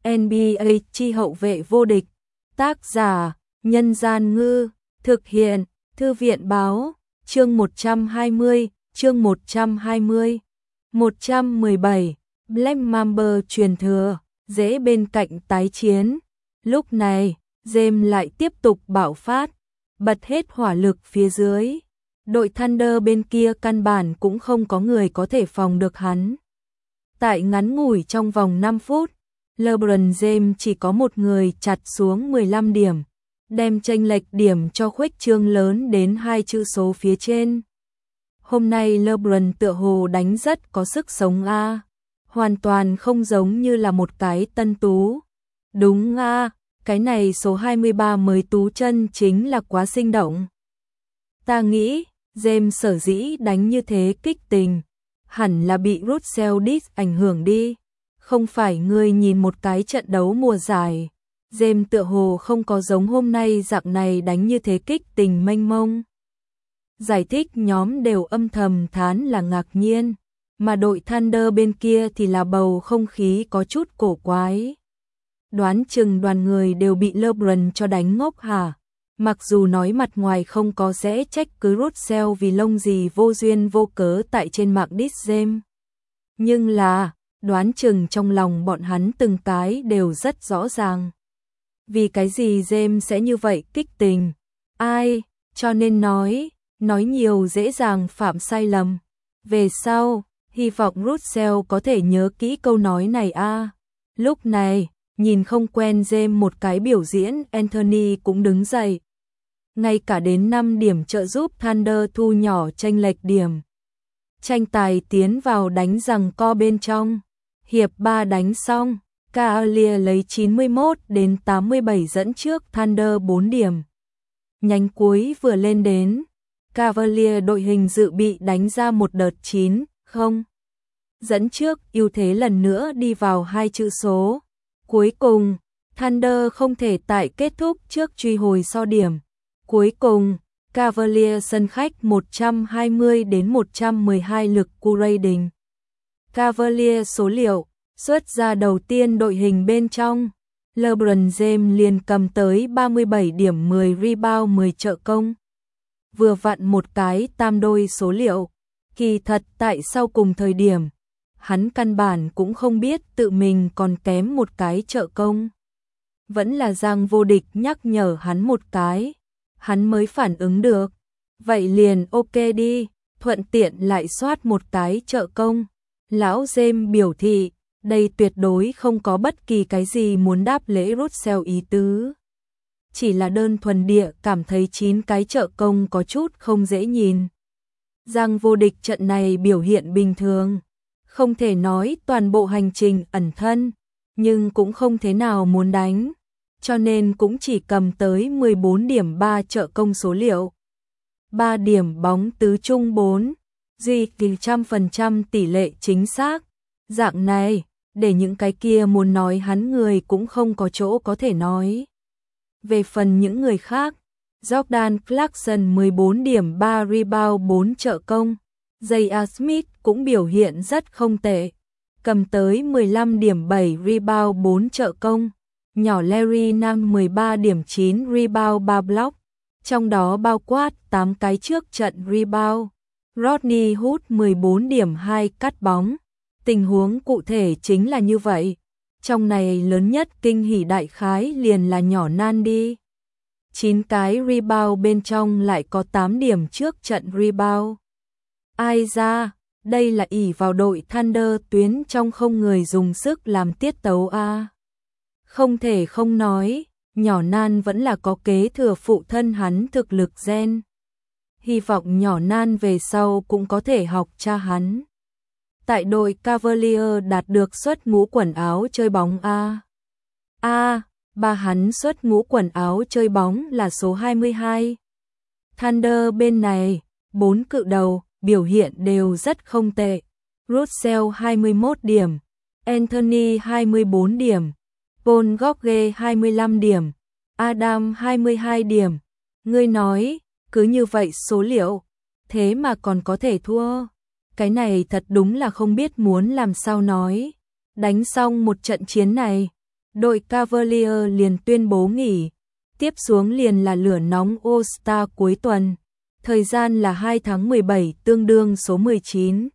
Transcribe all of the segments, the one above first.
NBA chi hậu vệ vô địch. Tác giả: Nhân Gian Ngư. Thực hiện: Thư viện Báo. Chương 120. Chương 120. 117. Black Mamba truyền thừa. Dễ bên cạnh tái chiến. Lúc này, James lại tiếp tục bạo phát, bật hết hỏa lực phía dưới. Đội Thunder bên kia căn bản cũng không có người có thể phòng được hắn. Tại ngắn ngủi trong vòng 5 phút, LeBron James chỉ có một người chặt xuống 15 điểm, đem chênh lệch điểm cho khuếch trương lớn đến 2 chữ số phía trên. Hôm nay LeBron tựa hồ đánh rất có sức sống a, hoàn toàn không giống như là một cái tân tú. Đúng a, cái này số 23 mới tú chân chính là quá sinh động. Ta nghĩ, James sở dĩ đánh như thế kích tình, hẳn là bị Russell Diss ảnh hưởng đi. Không phải ngươi nhìn một cái trận đấu mùa giải, James tựa hồ không có giống hôm nay dạng này đánh như thế kích tình mênh mông. Giải thích nhóm đều âm thầm thán là ngạc nhiên, mà đội Thunder bên kia thì là bầu không khí có chút cổ quái. Đoán chừng đoàn người đều bị LeBron cho đánh ngốc hả? Mặc dù nói mặt ngoài không có sẽ trách cứ Russell vì lông gì vô duyên vô cớ tại trên mạng diss James, nhưng là đoán chừng trong lòng bọn hắn từng cái đều rất rõ ràng. Vì cái gì James sẽ như vậy kích tình? Ai? Cho nên nói nhiều dễ dàng phạm sai lầm. Về sau, hy vọng Russell có thể nhớ kỹ câu nói này a. Lúc này, nhìn không quen James một cái biểu diễn, Anthony cũng đứng dậy. Ngay cả đến 5 điểm trợ giúp Thunder thu nhỏ chênh lệch điểm. Tranh tài tiến vào đánh giằng co bên trong. Hiệp 3 đánh xong, Cavaliers lấy 91-87 dẫn trước Thunder 4 điểm. Nhánh cuối vừa lên đến, Cavaliers đội hình dự bị đánh ra một đợt 9-0. Dẫn trước, ưu thế lần nữa đi vào 2 chữ số. Cuối cùng, Thunder không thể tại kết thúc trước truy hồi so điểm. Cuối cùng, Cavaliers sân khách 120-112 lực cu rating. Cavaliers số liệu, xuất ra đầu tiên đội hình bên trong, LeBron James liền cầm tới 37 điểm, 10 rebound, 10 trợ công. Vừa vặn một cái tam đôi số liệu, kỳ thật tại sau cùng thời điểm, hắn căn bản cũng không biết tự mình còn kém một cái trợ công. Vẫn là Giang vô địch nhắc nhở hắn một cái, hắn mới phản ứng được. Vậy liền ok đi, thuận tiện lại soát một cái trợ công. Lão James biểu thị, đây tuyệt đối không có bất kỳ cái gì muốn đáp lễ Russell ý tứ. Chỉ là đơn thuần địa cảm thấy 9 cái trợ công có chút không dễ nhìn. Giang vô địch trận này biểu hiện bình thường. Không thể nói toàn bộ hành trình ẩn thân, nhưng cũng không thế nào muốn đánh. Cho nên cũng chỉ cầm tới 14 điểm 3 trợ công số liệu. 3 điểm bóng tứ trung 4, duy trì 100% tỷ lệ chính xác. Dạng này, để những cái kia muốn nói hắn người cũng không có chỗ có thể nói. Về phần những người khác, Jordan Clarkson 14 điểm 3 rebound 4 trợ công. J.R. Smith cũng biểu hiện rất không tệ, cầm tới 15 điểm 7 rebound 4 trợ công. Nhỏ Larry Nance 13 điểm 9 rebound 3 block, trong đó bao quát 8 cái trước trận rebound. Rodney Hood 14 điểm 2 cắt bóng. Tình huống cụ thể chính là như vậy. Trong này lớn nhất kinh hỉ đại khái liền là nhỏ Nance đi. 9 cái rebound bên trong lại có 8 điểm trước trận rebound. Ai ra, đây là ỷ vào đội Thunder tuyến trong không người dùng sức làm tiết tấu a. Không thể không nói, nhỏ Nance vẫn là có kế thừa phụ thân hắn thực lực gen. Hy vọng nhỏ Nance về sau cũng có thể học cha hắn. Tại đội Cavaliers đạt được suất ngũ quần áo chơi bóng a. Ba hắn suất ngũ quần áo chơi bóng là số 22. Thunder bên này, 4 cự đầu biểu hiện đều rất không tệ. Russell 21 điểm, Anthony 24 điểm, Paul George 25 điểm, Adam 22 điểm. Ngươi nói, cứ như vậy số liệu, thế mà còn có thể thua. Cái này thật đúng là không biết muốn làm sao nói. Đánh xong một trận chiến này, đội Cavalier liền tuyên bố nghỉ. Tiếp xuống liền là lửa nóng All-Star cuối tuần. Thời gian là 2 tháng 17 tương đương số 19.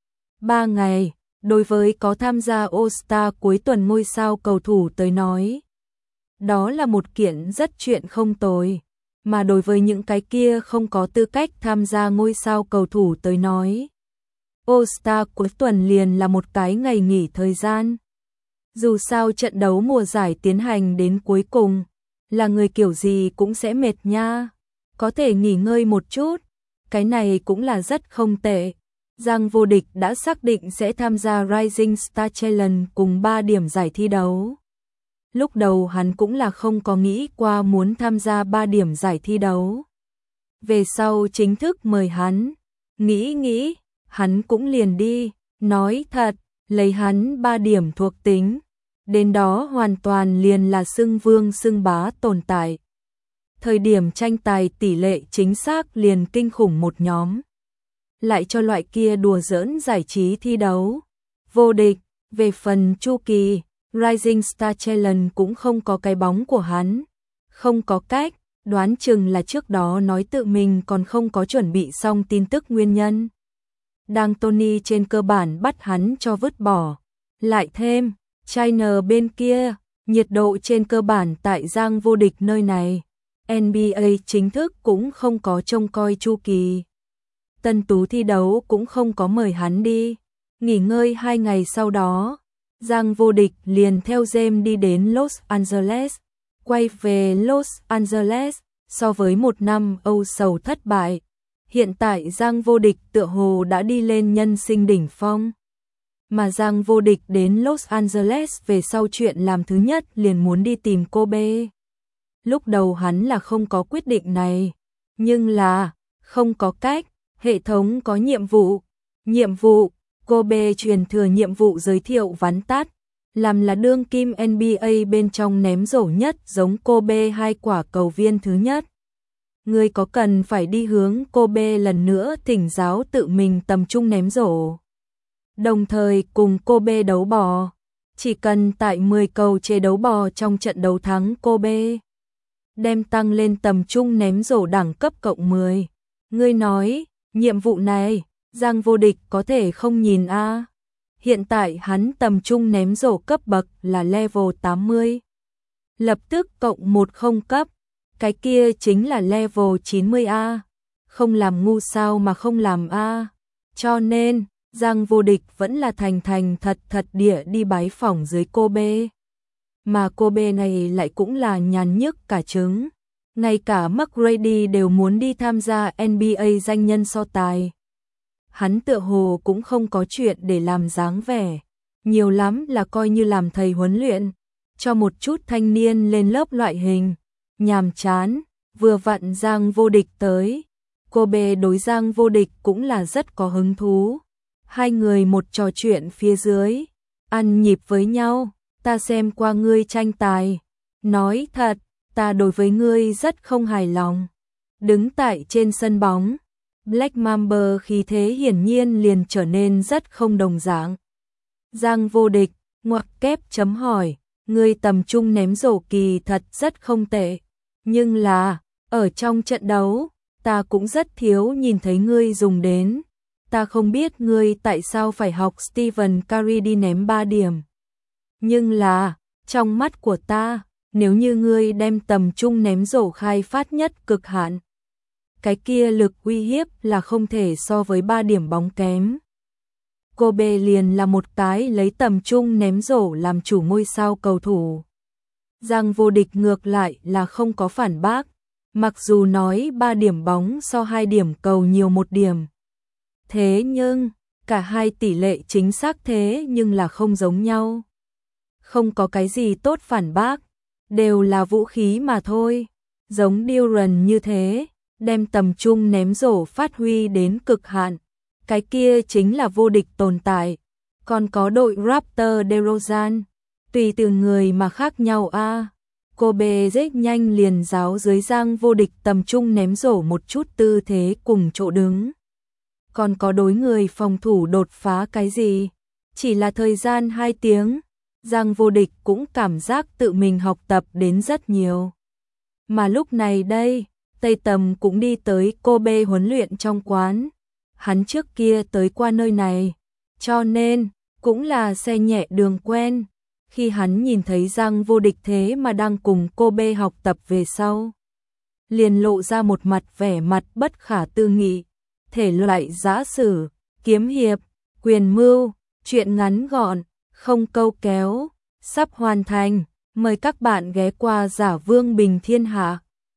3 ngày, đối với có tham gia All-Star cuối tuần ngôi sao cầu thủ tới nói. Đó là một kiện rất chuyện không tồi. Mà đối với những cái kia không có tư cách tham gia ngôi sao cầu thủ tới nói. All-Star cuối tuần liền là một cái ngày nghỉ thời gian. Dù sao trận đấu mùa giải tiến hành đến cuối cùng, là người kiểu gì cũng sẽ mệt nha. Có thể nghỉ ngơi một chút, cái này cũng là rất không tệ. Giang vô địch đã xác định sẽ tham gia Rising Star Challenge cùng 3 điểm giải thi đấu. Lúc đầu hắn cũng là không có nghĩ qua muốn tham gia 3 điểm giải thi đấu. Về sau chính thức mời hắn, nghĩ, hắn cũng liền đi, nói thật, lấy hắn 3 điểm thuộc tính. Đến đó hoàn toàn liền là xưng vương xưng bá tồn tại. Thời điểm tranh tài tỷ lệ chính xác liền kinh khủng một nhóm. Lại cho loại kia đùa giỡn giải trí thi đấu. Vô địch, về phần chu kỳ, Rising Star Challenge cũng không có cái bóng của hắn. Không có cách, đoán chừng là trước đó nói tự mình còn không có chuẩn bị xong tin tức nguyên nhân. Đang Tony trên cơ bản bắt hắn cho vứt bỏ. Lại thêm, China bên kia, nhiệt độ trên cơ bản tại Giang vô địch nơi này. NBA chính thức cũng không có trông coi chu kỳ. Tân Tú thi đấu cũng không có mời hắn đi. Nghỉ ngơi 2 ngày sau đó, Giang vô địch liền theo James đi đến Los Angeles. Quay về Los Angeles, so với một năm âu sầu thất bại. Hiện tại Giang vô địch tựa hồ đã đi lên nhân sinh đỉnh phong. Mà Giang vô địch đến Los Angeles về sau chuyện làm thứ nhất liền muốn đi tìm Kobe. Lúc đầu hắn là không có quyết định này, nhưng là không có cách, hệ thống có nhiệm vụ, Kobe truyền thừa nhiệm vụ giới thiệu vắn tắt, làm là đương kim NBA bên trong ném rổ nhất giống Kobe 2 quả cầu viên thứ nhất. Ngươi có cần phải đi hướng Kobe lần nữa thỉnh giáo tự mình tầm trung ném rổ. Đồng thời cùng Kobe đấu bò, chỉ cần tại 10 cầu chế đấu bò trong trận đấu thắng Kobe, đem tăng lên tầm trung ném rổ đẳng cấp cộng 10. Ngươi nói, nhiệm vụ này, Giang vô địch có thể không nhìn a? Hiện tại hắn tầm trung ném rổ cấp bậc là level 80. Lập tức cộng 10 cấp, cái kia chính là level 90A. Không làm ngu sao mà không làm a? Cho nên, Giang vô địch vẫn là thành thật địa đi bái phỏng dưới Kobe. Mà Kobe này lại cũng là nhàn nhức cả trứng. Ngay cả McGrady đều muốn đi tham gia NBA danh nhân so tài. Hắn tựa hồ cũng không có chuyện để làm dáng vẻ. Nhiều lắm là coi như làm thầy huấn luyện. Cho một chút thanh niên lên lớp loại hình. Nhàm chán, vừa vặn Giang vô địch tới. Kobe đối Giang vô địch cũng là rất có hứng thú. Hai người một trò chuyện phía dưới. Ăn nhịp với nhau, ta xem qua ngươi tranh tài. Nói thật, ta đối với ngươi rất không hài lòng. Đứng tại trên sân bóng, Black Mamba khí thế hiển nhiên liền trở nên rất không đồng dạng. Giang vô địch, ngoặc kép chấm hỏi, ngươi tầm trung ném rổ kỳ thật rất không tệ. Nhưng là, ở trong trận đấu, ta cũng rất thiếu nhìn thấy ngươi dùng đến. Ta không biết ngươi tại sao phải học Stephen Curry đi ném 3 điểm. Nhưng là, trong mắt của ta, nếu như ngươi đem tầm trung ném rổ khai phát nhất cực hạn, cái kia lực uy hiếp là không thể so với 3 điểm bóng kém. Kobe liền là một cái lấy tầm trung ném rổ làm chủ ngôi sao cầu thủ. Giang vô địch ngược lại là không có phản bác, mặc dù nói 3 điểm bóng so 2 điểm cầu nhiều 1 điểm. Thế nhưng, cả hai tỷ lệ chính xác thế nhưng là không giống nhau. Không có cái gì tốt phản bác, đều là vũ khí mà thôi. Giống Duran như thế, đem tầm trung ném rổ phát huy đến cực hạn. Cái kia chính là vô địch tồn tại. Còn có đội Raptor DeRozan, tùy từ người mà khác nhau a. Kobe rất nhanh liền giáo dưới Giang vô địch tầm trung ném rổ một chút tư thế cùng chỗ đứng. Còn có đối người phòng thủ đột phá cái gì? Chỉ là thời gian 2 tiếng, Giang Vô Địch cũng cảm giác tự mình học tập đến rất nhiều. Mà lúc này đây, Tây Tầm cũng đi tới Kobe huấn luyện trong quán. Hắn trước kia tới qua nơi này, cho nên cũng là xe nhẹ đường quen. Khi hắn nhìn thấy Giang Vô Địch thế mà đang cùng Kobe học tập về sau, liền lộ ra một mặt vẻ mặt bất khả tư nghị. Thể loại giã sử, kiếm hiệp, quyền mưu, truyện ngắn gọn, không câu kéo, sắp hoàn thành. Mời các bạn ghé qua Giả Vương Bình Thiên Hạ.